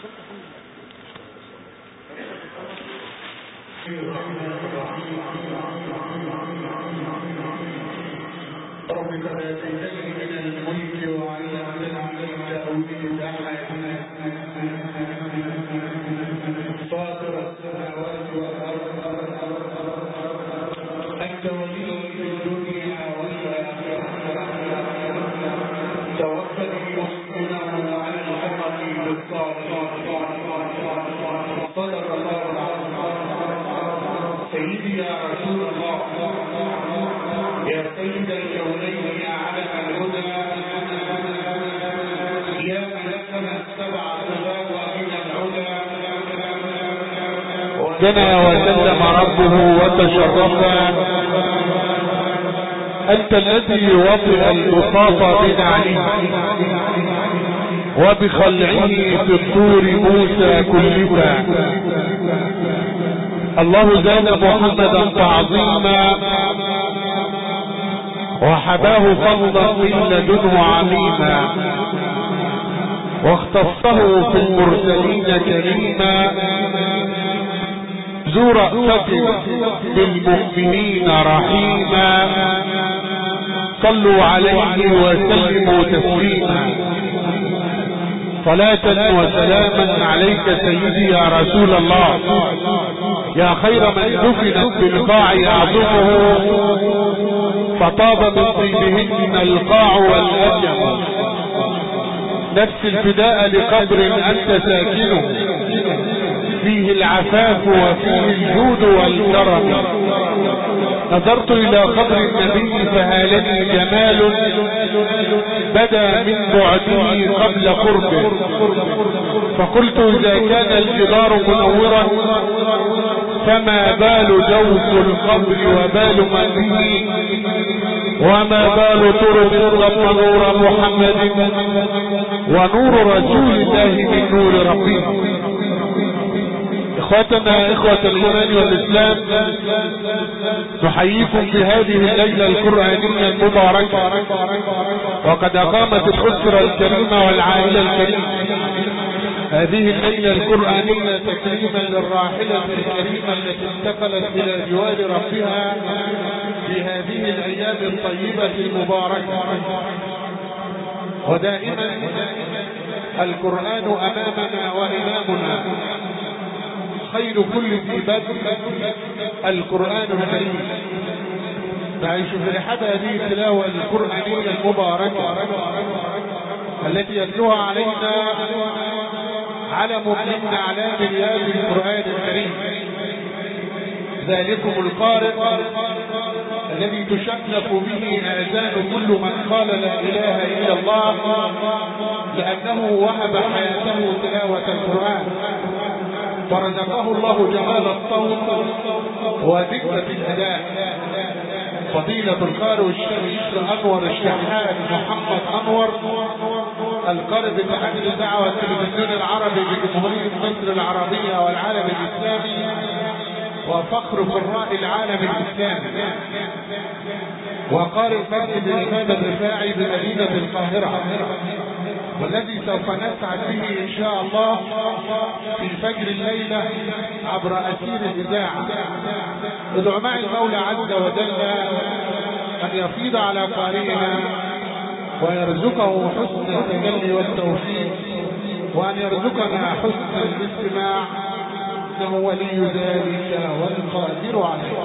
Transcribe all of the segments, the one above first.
ربك آتيتني من الملك وعلمتني من تأويل الأحاديث فاطر السماوات والأرض أنت ولي في الدنيا والآخرة توفني مسلما وعلى الحق بالصالحين صدق الله العظيم. سيدي يا رسول الله يا سيد الكونين يا علم الهدى يا من سمى السبع طغاوى من العلا دنا وسلم ربه وتشرفا أنت الذي وطئ البساط بنعله وبخلعه في الطور موسى كلفا. الله زاد محمدا تعظيما وحباه فضلا من لدنه عميما واختصه في المرسلين كريما ذو رأفة بالمؤمنين رحيما. صلوا عليه وسلموا تسليما. صلاة وسلاما عليك سيدي يا رسول الله يا خير من دفنت بالقاع يعظمه فطاب من طيبهن القاع والأجم. نفس الفداء لقبر أنت ساكنه فيه العفاف وفيه الجود والكرم. نظرت إلى قبر النبي فهالني جمال بدا من بعده قبل قربه فقلت إذا كان الجدار منورا فما بال جوف القبر وبال من به وما بال ترب ضم نور محمد ونور رسول الله من نور ربه. اخواتنا اخوة الايمان والاسلام نحييكم في هذه الليلة القرآنية المباركة وقد اقامت الاسرة الكريمة والعائلة الكريمة هذه الليلة القرآنية تكريما للراحلة الكريمة التي انتقلت الى جوار ربها في هذه الايام الطيبة المباركة. ودائما القرآن امامنا وامامنا خير كل ذي بدء القرآن الكريم. نعيش في رحاب هذه التلاوة القرآنية المباركة التي يتلوها علينا علم من أعلام رياض القرآن الكريم ذلكم القارئ الذي تشنف به آذان كل من قال لا إله إلا الله لأنه وهب حياته تلاوة القرآن ورزقه الله جمال الصوت ودقة الأداء. فضيلة القارئ الشيخ أنور الشحات محمد أنور القارئ بتحديد دعوة التلفزيون العربي بجمهورية مصر العربية والعالم الإسلامي وفخر قراء العالم الإسلامي وقارئ مسجد الإمام الرفاعي بمدينة القاهرة والذي سوف نسعد به إن شاء الله في فجر الليلة عبر أثير الإذاعة. ادعو معي المولى عز وجل أن يفيض على قارئنا ويرزقه حسن التجلي والتوفيق وأن يرزقنا حسن الاستماع إنه ولي ذلك والقادر عليه.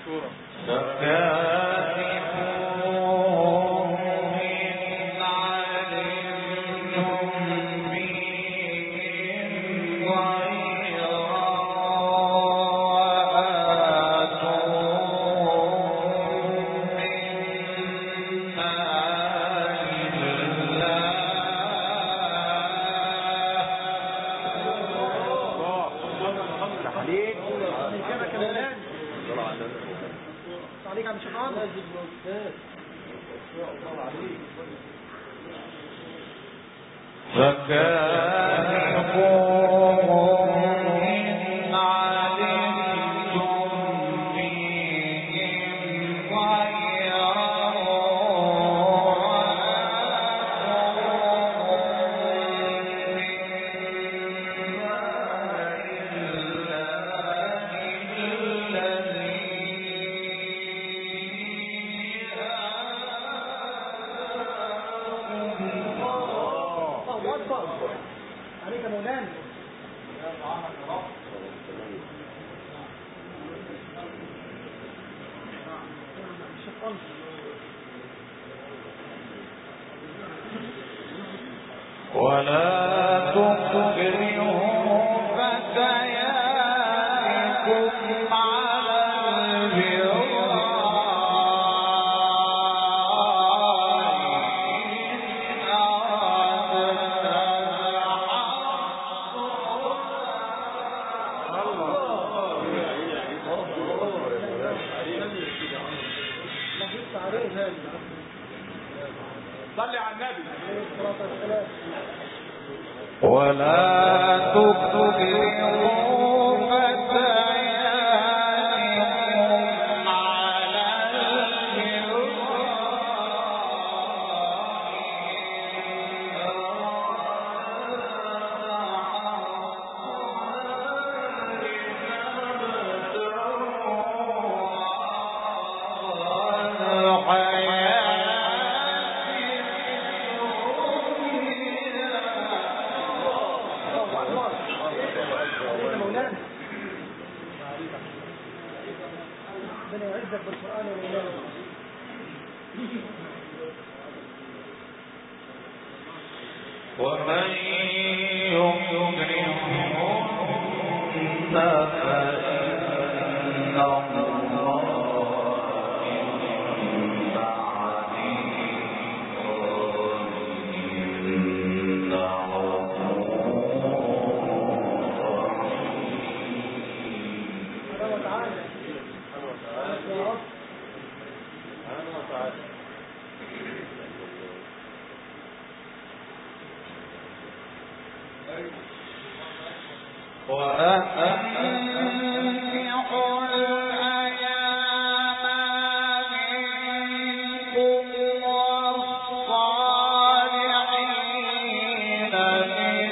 ولا تكرهوا فتياتكم على صلي على النبي. ولا تكرهوا فتياتكم على ومن يكرهن فإن وأنكحوا الأيام منكم والصالحين من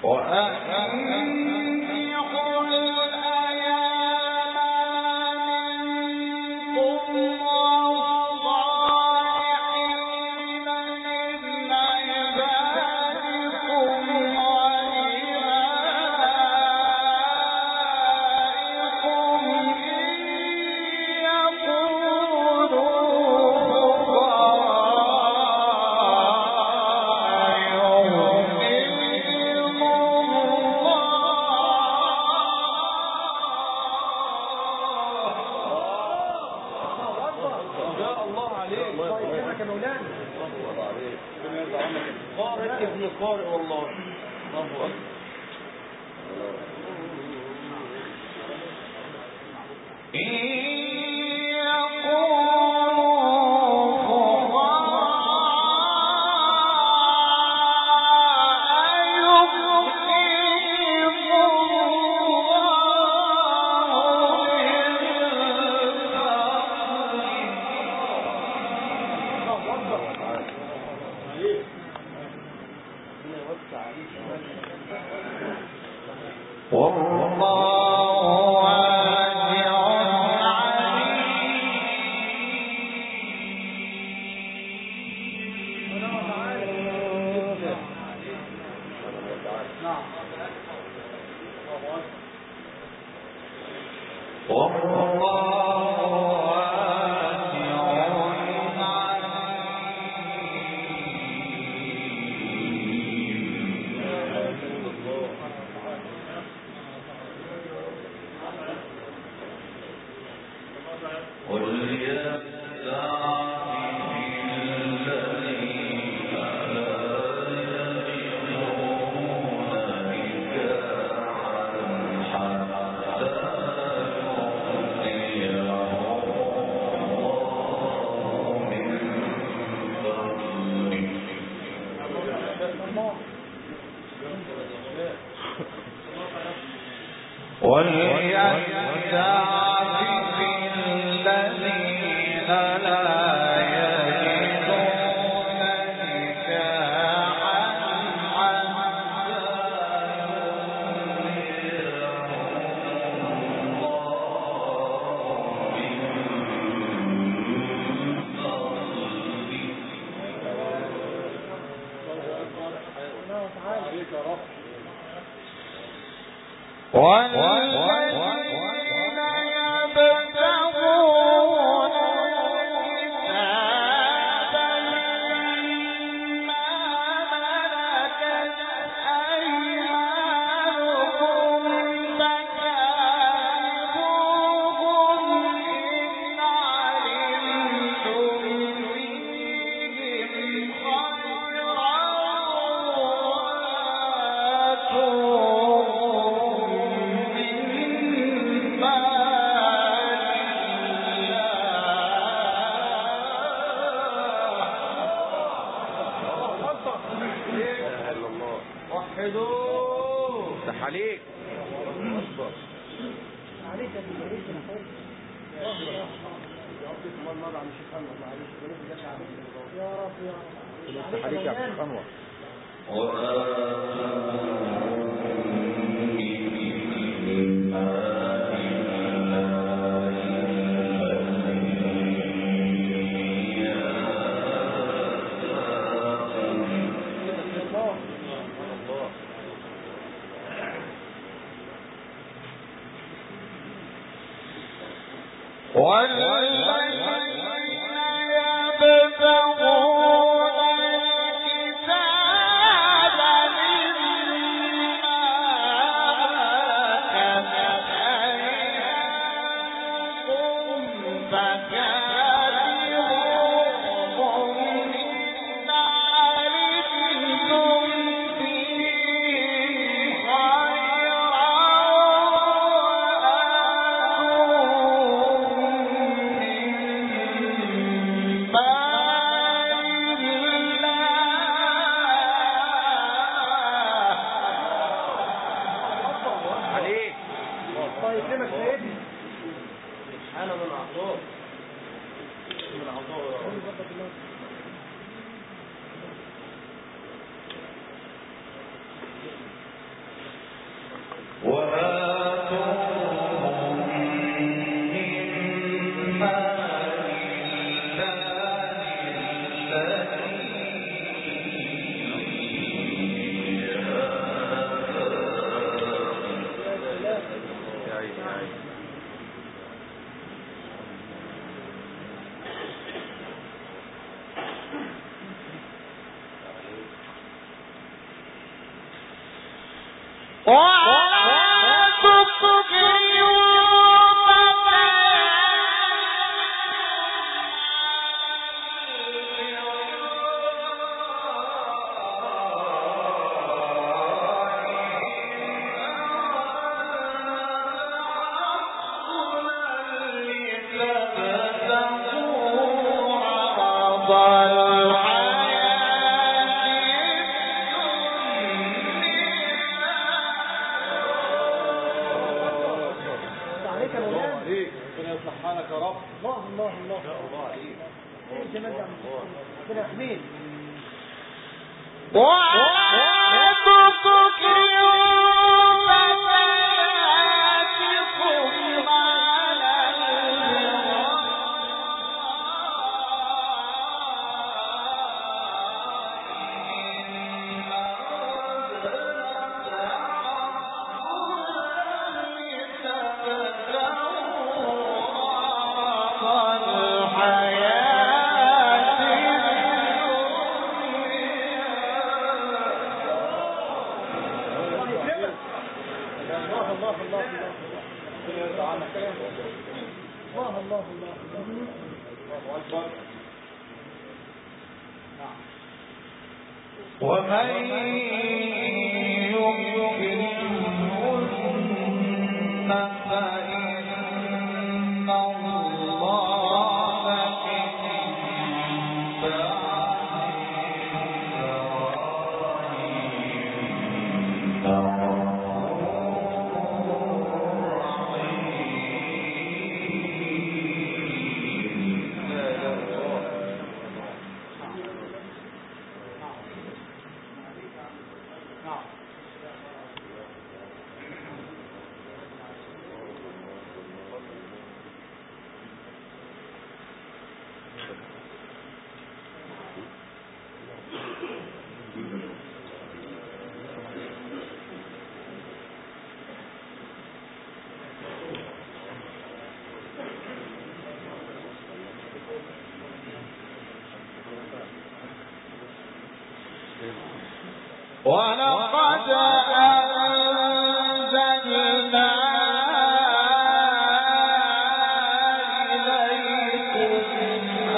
من ولقد أنزلنا إليكم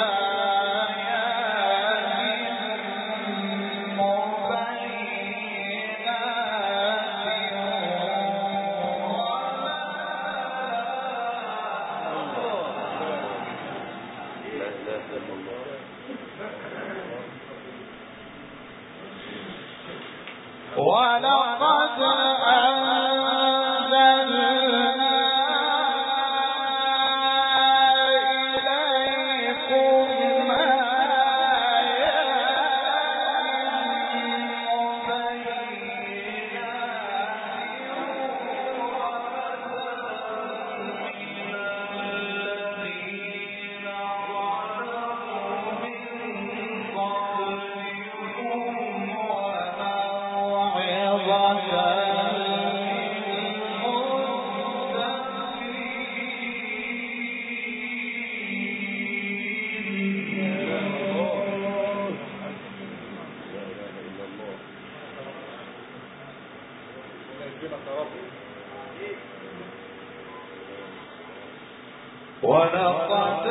ولقد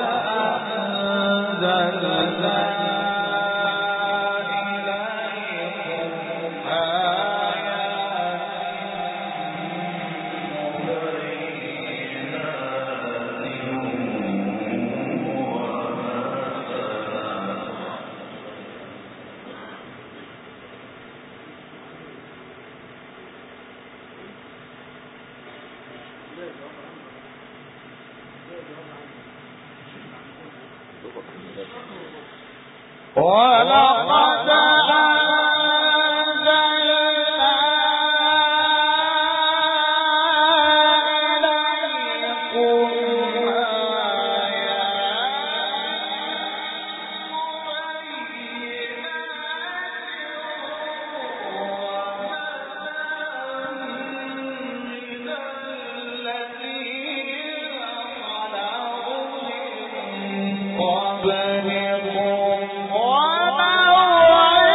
أنزلنا ولقد قبلكم وموعظة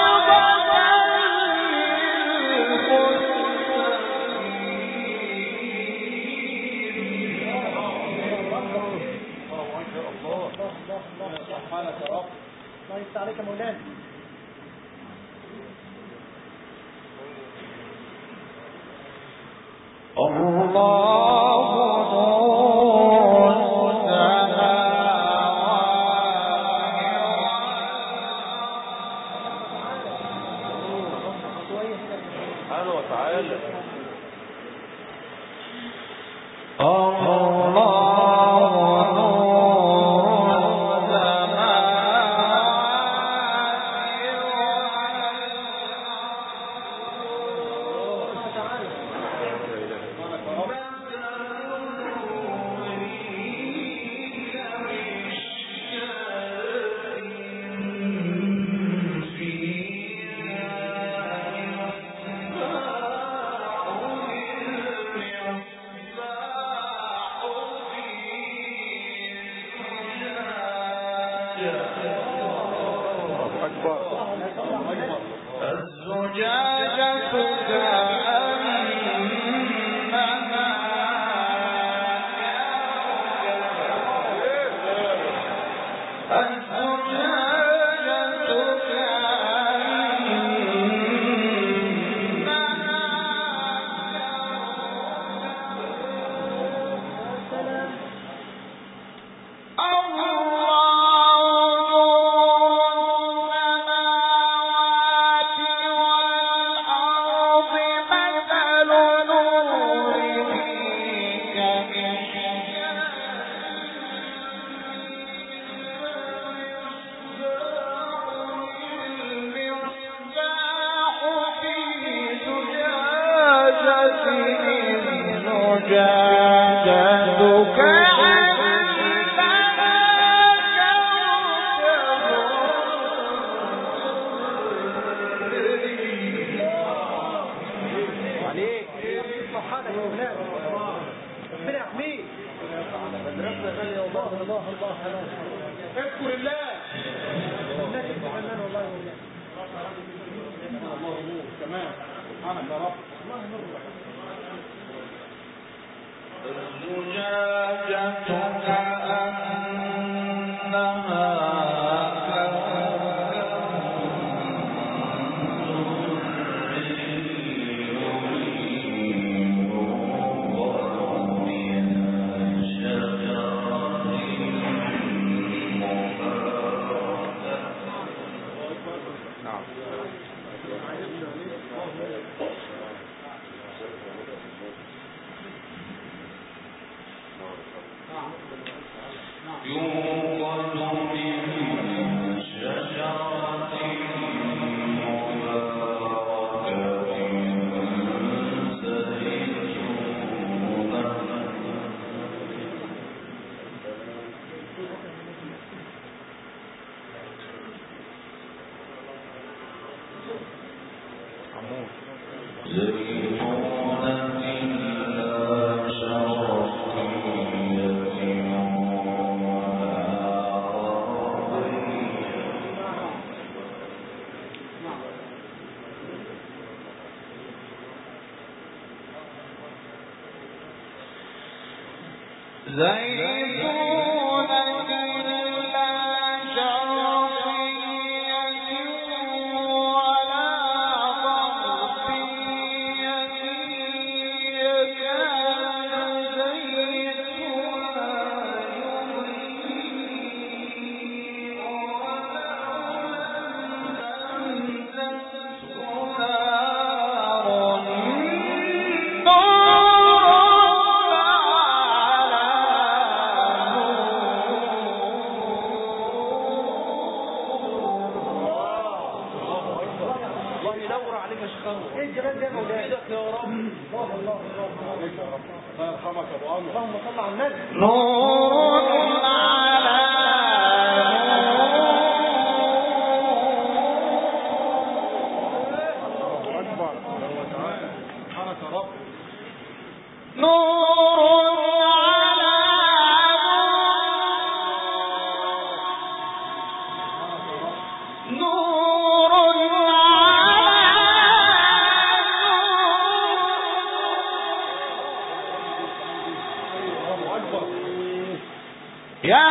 يا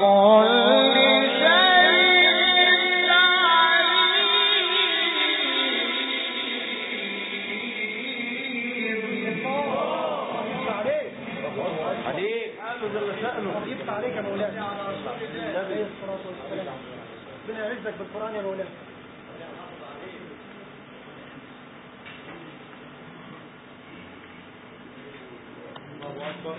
بالقرآن يا مولانا. الله أكبر.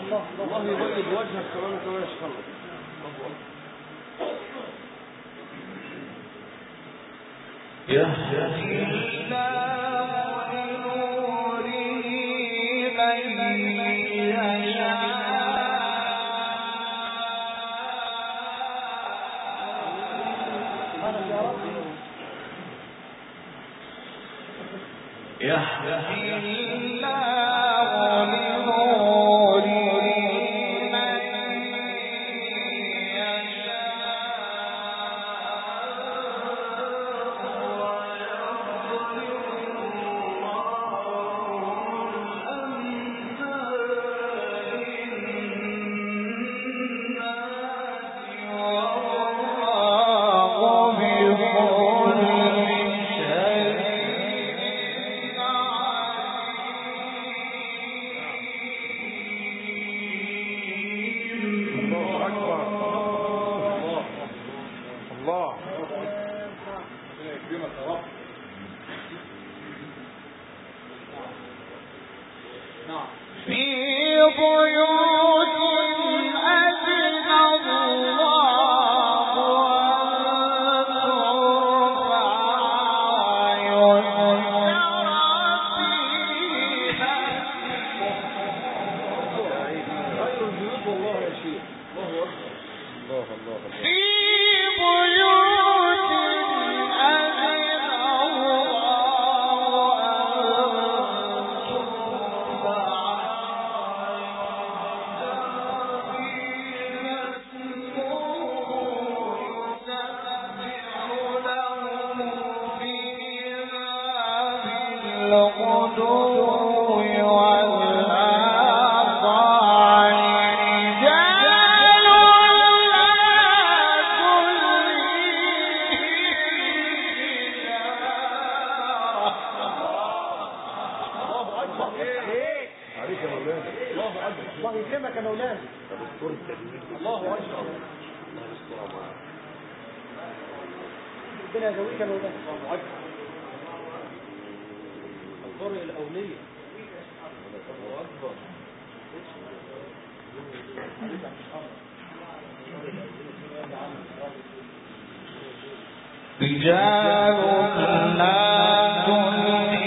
الله يبيض وجهك كمان وكمان يشخلص. يهدي الله لنوره من يشاء الله يكرمك يا مولانا. الله اكبر. ربنا يجويك يا مولانا. الله اكبر. القرء الاوليه. الله اكبر. رجال لا تلهيهم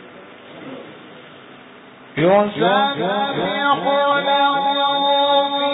يسبح له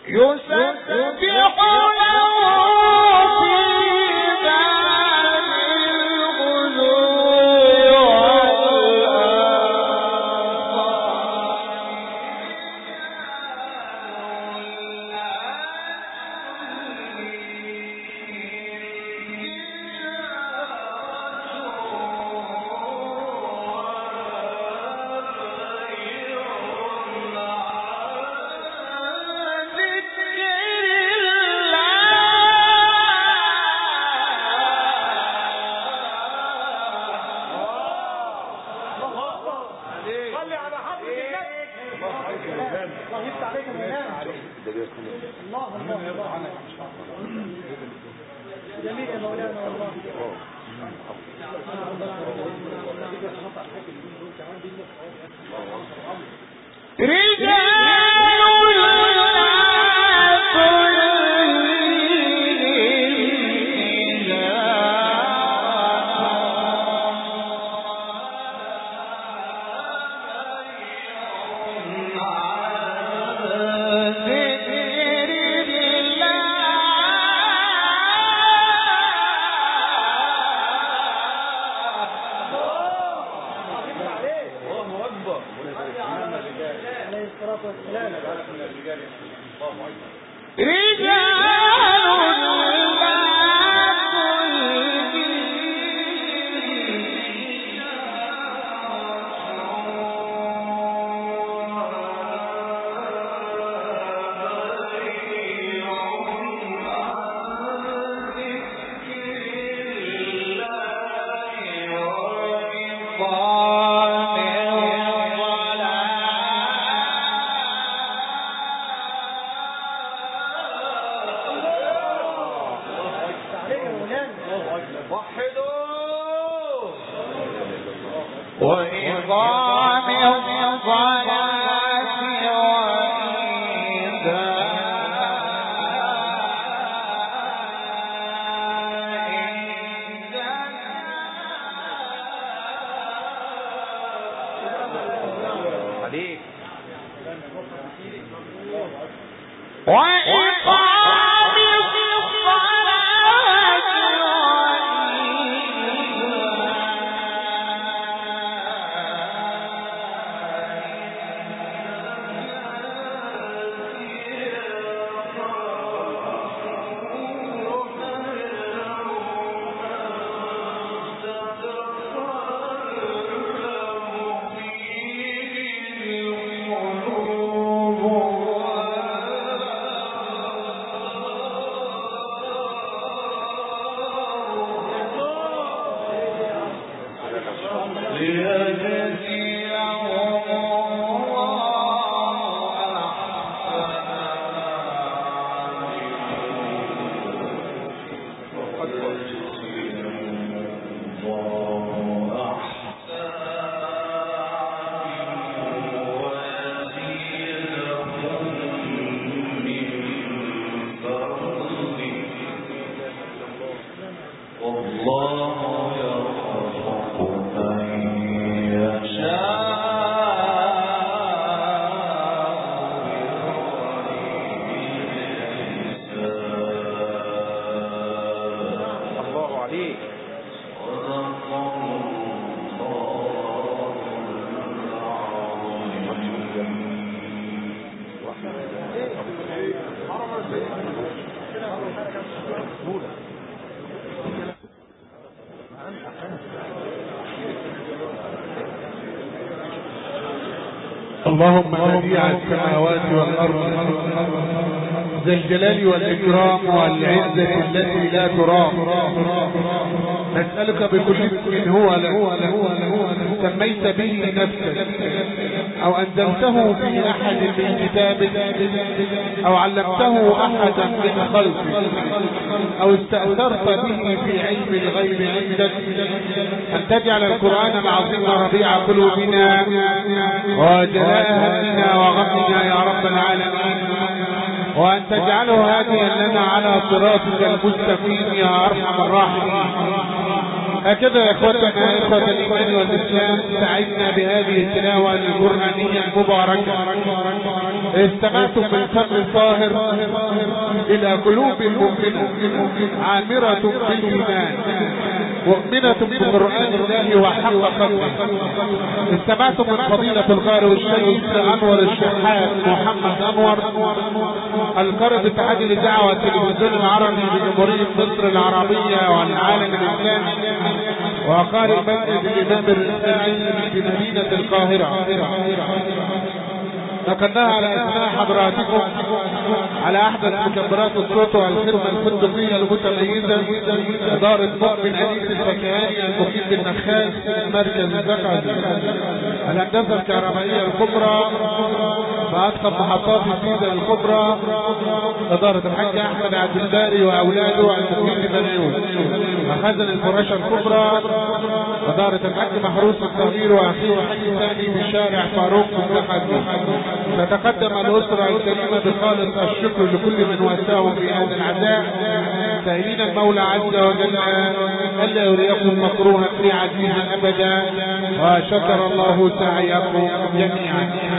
جميل يا مولانا والله. اللهم بديع السماوات والأرض ذا الجلال والإكرام والعزة التي لا ترام، نسألك بكل اسم هو لك سميت به نفسك أو أنزلته في أحد من كتابك أو علمته أحدا من خلقك أو استأثرت به في علم الغيب عندك أن تجعل القرآن العظيم ربيع قلوبنا وجلاء همنا وغمنا يا رب العالمين، وأن تجعله هاديا لنا على صراطك المستقيم يا أرحم الراحمين. هكذا يا اخوتنا اخوة الايمان والاسلام سعدنا بهذه التلاوة القرآنية المباركة. استمعتم بالفم الطاهر الى قلوب المؤمنة عامرة بالايمان مؤمنة بقرآن الله وحق قدره. استمعتم من فضيلة القارئ الشيخ انور الشحات محمد انور القارئ باتحاد الاذاعة والتلفزيون العربي بجمهورية مصر العربية والعالم الاسلامي، وقارئ مسجد الامام الرفاعي بمدينة القاهرة. نقلناها على اسماء حضراتكم على احدث مكبرات الصوت والخدمة الفندقية المتميزة ادارة مؤمن انيس الفكهاني المقيم بالنخاس مركز الزقازي. الهندسة الكهربائية الكبرى فأتقن محطات الجيزة الكبرى ادارة الحاج احمد عبد الباري واولاده المقيم ببنيوم. مخازن الفراشة الكبرى ادارة الحاج محروس الصغير واخيه الحاج ثاني بشارع فاروق الزقازي. تتقدم الأسرة الكريمة بخالص الشكر لكل من واساهم في هذا العزاء، سائلين المولى عز وجل ألا يريكم مكروها في عزيزا أبدا، وشكر الله سعيكم جميعا.